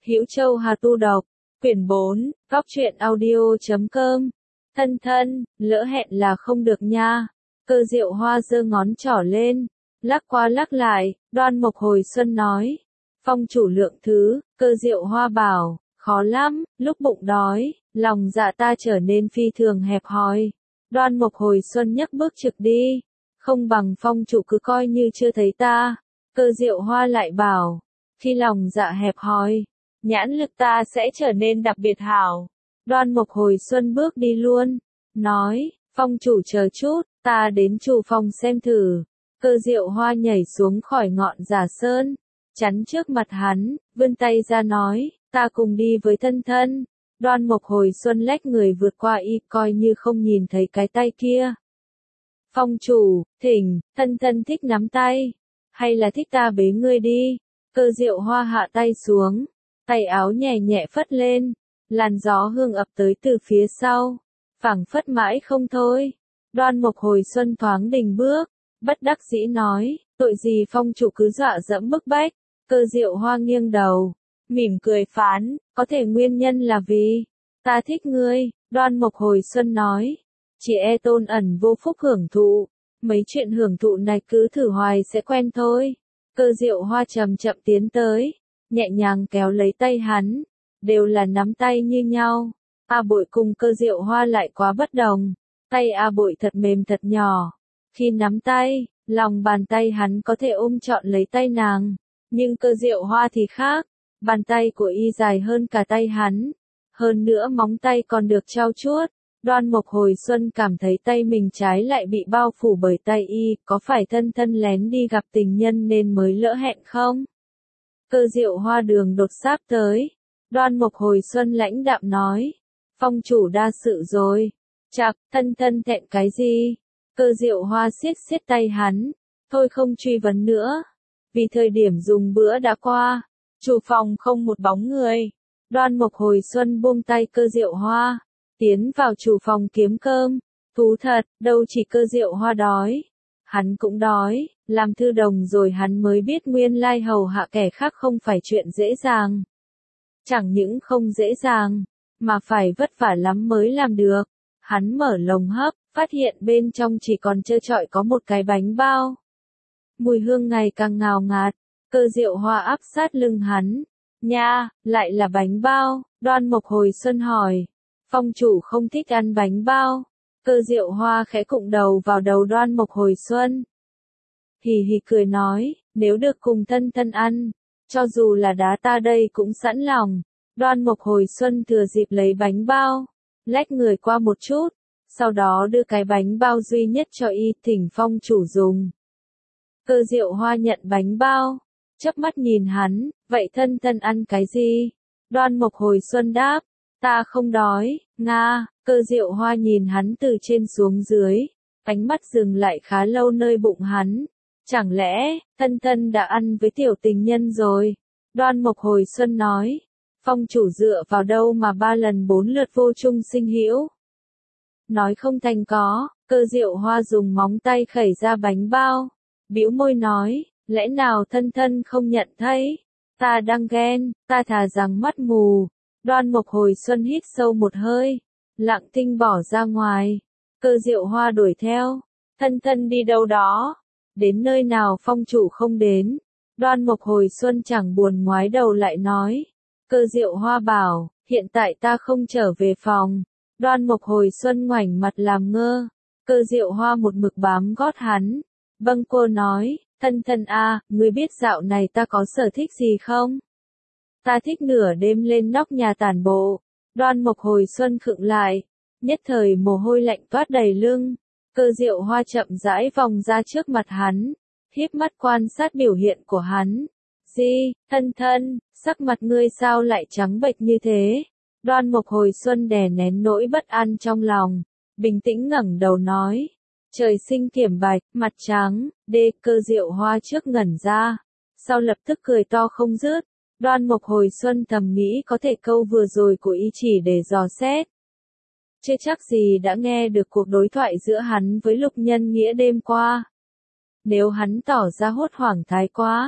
Hữu Châu Hà Tu Đọc, quyển 4, góc truyện audio.com. Thân thân, lỡ hẹn là không được nha. Cơ Diệu Hoa giơ ngón trỏ lên, lắc qua lắc lại, Đoan Mộc Hồi Xuân nói. Phong chủ lượng thứ, Cơ Diệu Hoa bảo, khó lắm, lúc bụng đói, lòng dạ ta trở nên phi thường hẹp hòi. Đoan Mộc Hồi Xuân nhấc bước trực đi, không bằng phong chủ cứ coi như chưa thấy ta. Cơ Diệu Hoa lại bảo, khi lòng dạ hẹp hòi, nhãn lực ta sẽ trở nên đặc biệt hảo. Đoan Mộc Hồi Xuân bước đi luôn, nói, phong chủ chờ chút, ta đến chủ phòng xem thử. Cơ Diệu Hoa nhảy xuống khỏi ngọn giả sơn, chắn trước mặt hắn, vươn tay ra nói, ta cùng đi với thân thân. Đoan Mộc Hồi Xuân lách người vượt qua y, coi như không nhìn thấy cái tay kia. Phong chủ, thỉnh, thân thân thích nắm tay, hay là thích ta bế ngươi đi? Cơ Diệu Hoa hạ tay xuống, tay áo nhẹ nhẹ phất lên, làn gió hương ập tới từ phía sau, phảng phất mãi không thôi. Đoan Mộc Hồi Xuân thoáng đình bước, bất đắc dĩ nói, tội gì phong chủ cứ dọa dẫm bức bách. Cơ Diệu Hoa nghiêng đầu, mỉm cười phán, có thể nguyên nhân là vì ta thích ngươi. Đoan Mộc Hồi Xuân nói, chỉ e tôn ẩn vô phúc hưởng thụ, mấy chuyện hưởng thụ này cứ thử hoài sẽ quen thôi. Cơ Diệu Hoa chậm chậm tiến tới, nhẹ nhàng kéo lấy tay hắn, đều là nắm tay như nhau. A Bội cùng Cơ Diệu Hoa lại quá bất đồng, tay A Bội thật mềm thật nhỏ, khi nắm tay, lòng bàn tay hắn có thể ôm trọn lấy tay nàng, nhưng Cơ Diệu Hoa thì khác, bàn tay của y dài hơn cả tay hắn, hơn nữa móng tay còn được trau chuốt. Đoan Mộc Hồi Xuân cảm thấy tay mình trái lại bị bao phủ bởi tay y, có phải thân thân lén đi gặp tình nhân nên mới lỡ hẹn không? Cơ Diệu Hoa đường đột sáp tới, Đoan Mộc Hồi Xuân lãnh đạm nói, phong chủ đa sự rồi, chạc, thân thân thẹn cái gì? Cơ Diệu Hoa siết siết tay hắn, thôi không truy vấn nữa, vì thời điểm dùng bữa đã qua, chủ phòng không một bóng người. Đoan Mộc Hồi Xuân buông tay Cơ Diệu Hoa, tiến vào chủ phòng kiếm cơm. Thú thật, đâu chỉ Cơ Diệu Hoa đói, hắn cũng đói, làm thư đồng rồi hắn mới biết nguyên lai hầu hạ kẻ khác không phải chuyện dễ dàng. Chẳng những không dễ dàng, mà phải vất vả lắm mới làm được. Hắn mở lồng hấp, phát hiện bên trong chỉ còn trơ trọi có một cái bánh bao. Mùi hương ngày càng ngào ngạt, Cơ Diệu Hoa áp sát lưng hắn. Nha, lại là bánh bao. Đoan Mộc Hồi Xuân hỏi, phong chủ không thích ăn bánh bao. Cơ Diệu Hoa khẽ cụng đầu vào đầu Đoan Mộc Hồi Xuân. Hì hì cười nói, nếu được cùng thân thân ăn, cho dù là đá ta đây cũng sẵn lòng. Đoan Mộc Hồi Xuân thừa dịp lấy bánh bao, lách người qua một chút, sau đó đưa cái bánh bao duy nhất cho y, thỉnh phong chủ dùng. Cơ Diệu Hoa nhận bánh bao, chớp mắt nhìn hắn, vậy thân thân ăn cái gì? Đoan Mộc Hồi Xuân đáp, ta không đói, nga. Cơ Diệu Hoa nhìn hắn từ trên xuống dưới, ánh mắt dừng lại khá lâu nơi bụng hắn. Chẳng lẽ, thân thân đã ăn với tiểu tình nhân rồi? Đoan Mộc Hồi Xuân nói, phong chủ dựa vào đâu mà 3 lần 4 lượt vô chung sinh hữu? Nói không thành có. Cơ Diệu Hoa dùng móng tay khẩy ra bánh bao, bĩu môi nói, lẽ nào thân thân không nhận thấy? Ta đang ghen, ta thà rằng mắt mù. Đoan Mộc Hồi Xuân hít sâu một hơi, lặng thinh bỏ ra ngoài. Cơ Diệu Hoa đuổi theo, thân thân đi đâu đó, đến nơi nào phong chủ không đến. Đoan Mộc Hồi Xuân chẳng buồn ngoái đầu lại nói. Cơ Diệu Hoa bảo, hiện tại ta không trở về phòng. Đoan Mộc Hồi Xuân ngoảnh mặt làm ngơ. Cơ Diệu Hoa một mực bám gót hắn. Bâng quơ nói, thân thân a, ngươi biết dạo này ta có sở thích gì không? Ta thích nửa đêm lên nóc nhà tản bộ. Đoan Mộc Hồi Xuân khựng lại, nhất thời mồ hôi lạnh toát đầy lưng. Cơ Diệu Hoa chậm rãi vòng ra trước mặt hắn, híp mắt quan sát biểu hiện của hắn. Gì, thân thân, sắc mặt ngươi sao lại trắng bệch như thế? Đoan Mộc Hồi Xuân đè nén nỗi bất an trong lòng, bình tĩnh ngẩng đầu nói. Trời sinh kiểm bạch, mặt trắng, Cơ Diệu Hoa trước ngẩn ra, sau lập tức cười to không dứt. Đoan Mộc Hồi Xuân thầm nghĩ có thể câu vừa rồi của y chỉ để dò xét. Chưa chắc gì đã nghe được cuộc đối thoại giữa hắn với Lục Nhân Nghĩa đêm qua. Nếu hắn tỏ ra hốt hoảng thái quá,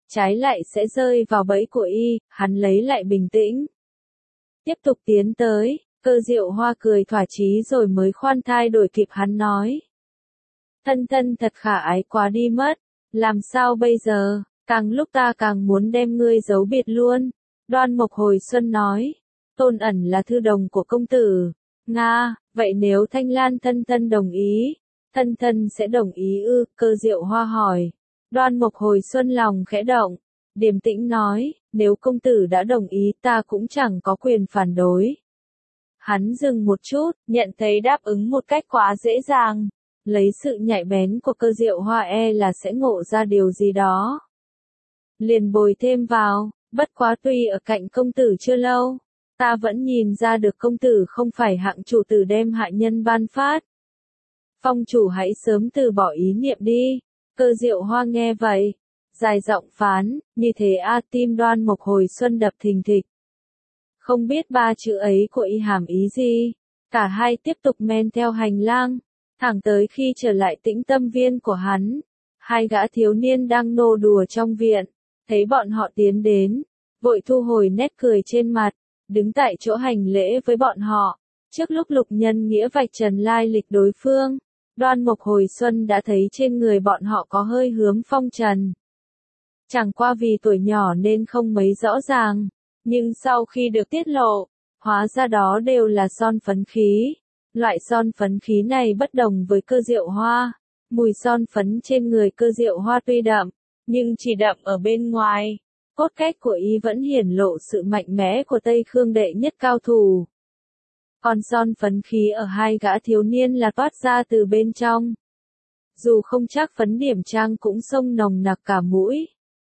trái lại sẽ rơi vào bẫy của y, hắn lấy lại bình tĩnh. Tiếp tục tiến tới, Cơ Diệu Hoa cười thỏa chí rồi mới khoan thai đổi kịp hắn nói. Thân thân thật khả ái quá đi mất, làm sao bây giờ, càng lúc ta càng muốn đem ngươi giấu biệt luôn. Đoan Mộc hồi xuân nói, Tôn Ẩn là thư đồng của công tử. Nga, vậy nếu Thanh Lan thân thân đồng ý, thân thân sẽ đồng ý ư? Cơ Diệu Hoa hỏi. Đoan Mộc hồi xuân lòng khẽ động, điềm tĩnh nói, nếu công tử đã đồng ý ta cũng chẳng có quyền phản đối. Hắn dừng một chút, nhận thấy đáp ứng một cách quá dễ dàng. Lấy sự nhạy bén của Cơ Diệu Hoa là sẽ ngộ ra điều gì đó. Liền bồi thêm vào, bất quá tuy ở cạnh công tử chưa lâu, ta vẫn nhìn ra được công tử không phải hạng chủ tử đem hạ nhân ban phát. Phong chủ hãy sớm từ bỏ ý niệm đi. Cơ Diệu Hoa nghe vậy, dài giọng phán, như thế tim Đoan Mộc hồi xuân đập thình thịch. Không biết ba chữ ấy của y hàm ý gì, cả hai tiếp tục men theo hành lang, thẳng tới khi trở lại Tĩnh Tâm Viên của hắn. Hai gã thiếu niên đang nô đùa trong viện, thấy bọn họ tiến đến, vội thu hồi nét cười trên mặt, đứng tại chỗ hành lễ với bọn họ. Trước lúc Lục Nhân Nghĩa vạch trần lai lịch đối phương, Đoan Mộc hồi xuân đã thấy trên người bọn họ có hơi hướng phong trần. Chẳng qua vì tuổi nhỏ nên không mấy rõ ràng, nhưng sau khi được tiết lộ, hóa ra đó đều là son phấn khí. Loại son phấn khí này bất đồng với Cơ Diệu Hoa. Mùi son phấn trên người Cơ Diệu Hoa tuy đậm, nhưng chỉ đậm ở bên ngoài. Cốt cách của y vẫn hiển lộ sự mạnh mẽ của Tây Khương đệ nhất cao thủ. Còn son phấn khí ở hai gã thiếu niên là toát ra từ bên trong. Dù không chắc phấn điểm trang cũng xông nồng nặc cả mũi.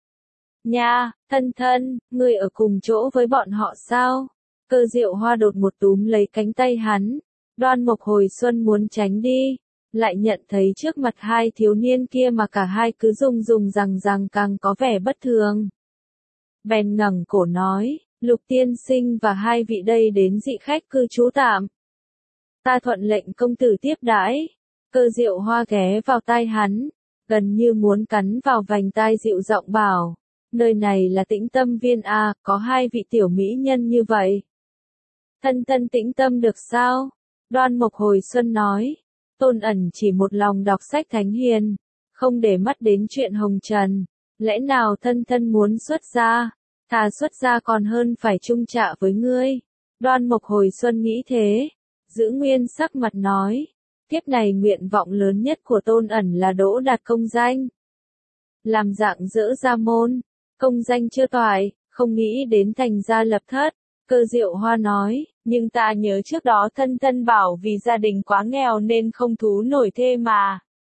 Nha, thân thân, ngươi ở cùng chỗ với bọn họ sao? Cơ Diệu Hoa đột một túm lấy cánh tay hắn. Đoan Mộc hồi xuân muốn tránh đi, lại nhận thấy trước mặt hai thiếu niên kia mà cả hai cứ dùng rằng càng có vẻ bất thường. Bèn ngẩng cổ nói, Lục tiên sinh và hai vị đây đến dị khách cư trú tạm. Ta thuận lệnh công tử tiếp đãi. Cơ Diệu Hoa ghé vào tai hắn, gần như muốn cắn vào vành tai dịu giọng bảo, nơi này là Tĩnh Tâm Viên à, có hai vị tiểu mỹ nhân như vậy. Thân thân tĩnh tâm được sao? Đoan Mộc hồi xuân nói, Tôn Ẩn chỉ một lòng đọc sách thánh hiền, không để mắt đến chuyện hồng trần, lẽ nào thân thân muốn xuất gia, thà xuất gia còn hơn phải chung trạ với ngươi. Đoan Mộc hồi xuân nghĩ thế, giữ nguyên sắc mặt nói, kiếp này nguyện vọng lớn nhất của Tôn Ẩn là đỗ đạt công danh. Làm dạng dỡ ra môn, công danh chưa toại, không nghĩ đến thành gia lập thất. Cơ Diệu Hoa nói, nhưng ta nhớ trước đó thân thân bảo vì gia đình quá nghèo nên không thú nổi thê mà.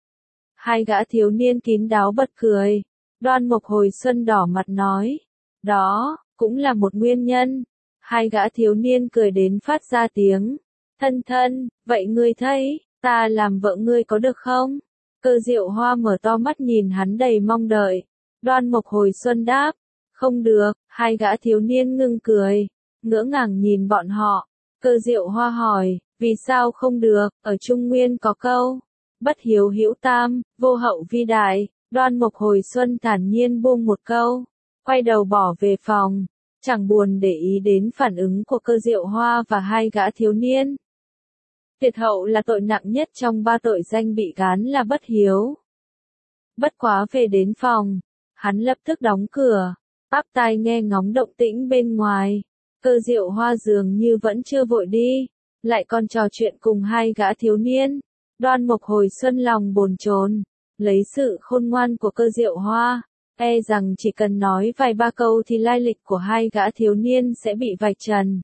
Hai gã thiếu niên kín đáo bật cười. Đoan Mộc hồi xuân đỏ mặt nói, đó, cũng là một nguyên nhân. Hai gã thiếu niên cười đến phát ra tiếng. Thân thân, vậy ngươi thấy, ta làm vợ ngươi có được không? Cơ Diệu Hoa mở to mắt nhìn hắn đầy mong đợi. Đoan Mộc hồi xuân đáp, không được. Hai gã thiếu niên ngưng cười, ngỡ ngàng nhìn bọn họ. Cơ Diệu Hoa hỏi, vì sao không được? Ở Trung Nguyên có câu, bất hiếu hữu tam, vô hậu vi đại. Đoan Mộc hồi xuân thản nhiên buông một câu, quay đầu bỏ về phòng, chẳng buồn để ý đến phản ứng của Cơ Diệu Hoa và hai gã thiếu niên. Tuyệt hậu là tội nặng nhất trong ba tội danh bị gán là bất hiếu. Bất quá về đến phòng, hắn lập tức đóng cửa, áp tai nghe ngóng động tĩnh bên ngoài. Cơ Diệu Hoa dường như vẫn chưa vội đi, lại còn trò chuyện cùng hai gã thiếu niên. Đoan Mộc hồi xuân lòng bồn chồn, lấy sự khôn ngoan của Cơ Diệu Hoa, rằng chỉ cần nói vài ba câu thì lai lịch của hai gã thiếu niên sẽ bị vạch trần.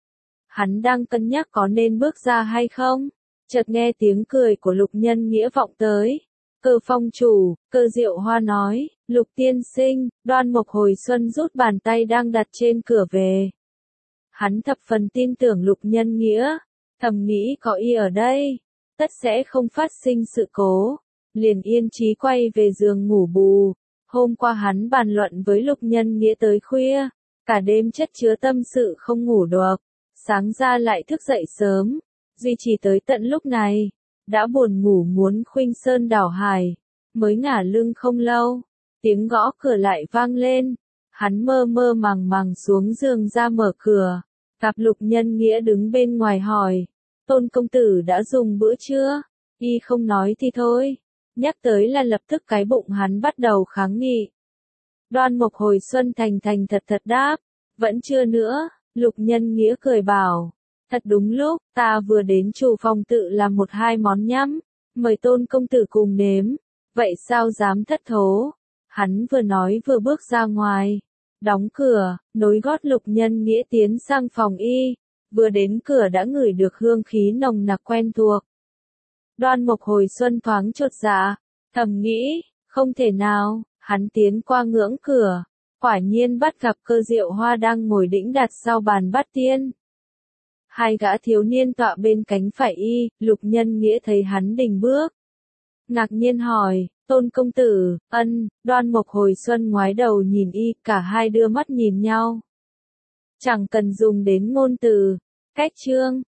Hắn đang cân nhắc có nên bước ra hay không, chợt nghe tiếng cười của Lục Nhân Nghĩa vọng tới. Cơ phong chủ, Cơ Diệu Hoa nói, Lục tiên sinh. Đoan Mộc hồi xuân rút bàn tay đang đặt trên cửa về. Hắn thập phần tin tưởng Lục Nhân Nghĩa, thầm nghĩ có y ở đây, tất sẽ không phát sinh sự cố, liền yên chí quay về giường ngủ bù. Hôm qua hắn bàn luận với Lục Nhân Nghĩa tới khuya, cả đêm chất chứa tâm sự không ngủ được, sáng ra lại thức dậy sớm, duy trì tới tận lúc này, đã buồn ngủ muốn khuynh sơn đảo hải, mới ngả lưng không lâu, tiếng gõ cửa lại vang lên. Hắn mơ mơ màng màng xuống giường ra mở cửa. Gặp Lục Nhân Nghĩa đứng bên ngoài hỏi, Tôn công tử đã dùng bữa chưa? Y không nói thì thôi. Nhắc tới là lập tức cái bụng hắn bắt đầu kháng nghị. Đoan Mộc hồi xuân thành thành thật thật đáp, vẫn chưa nữa. Lục Nhân Nghĩa cười bảo, thật đúng lúc, ta vừa đến chủ phòng tự làm 1-2 món nhắm, mời Tôn công tử cùng nếm, vậy sao dám thất thố. Hắn vừa nói vừa bước ra ngoài, đóng cửa, nối gót Lục Nhân Nghĩa tiến sang phòng y, vừa đến cửa đã ngửi được hương khí nồng nặc quen thuộc. Đoan Mộc hồi xuân thoáng chột dạ, thầm nghĩ, không thể nào. Hắn tiến qua ngưỡng cửa, quả nhiên bắt gặp Cơ Diệu Hoa đang ngồi đĩnh đặt sau bàn bát tiên. Hai gã thiếu niên tọa bên cánh phải y, Lục Nhân Nghĩa thấy hắn đình bước, ngạc nhiên hỏi, Tôn công tử, ân. Đoan Mộc hồi xuân ngoái đầu nhìn y, cả hai đưa mắt nhìn nhau. Chẳng cần dùng đến ngôn từ, cách chương,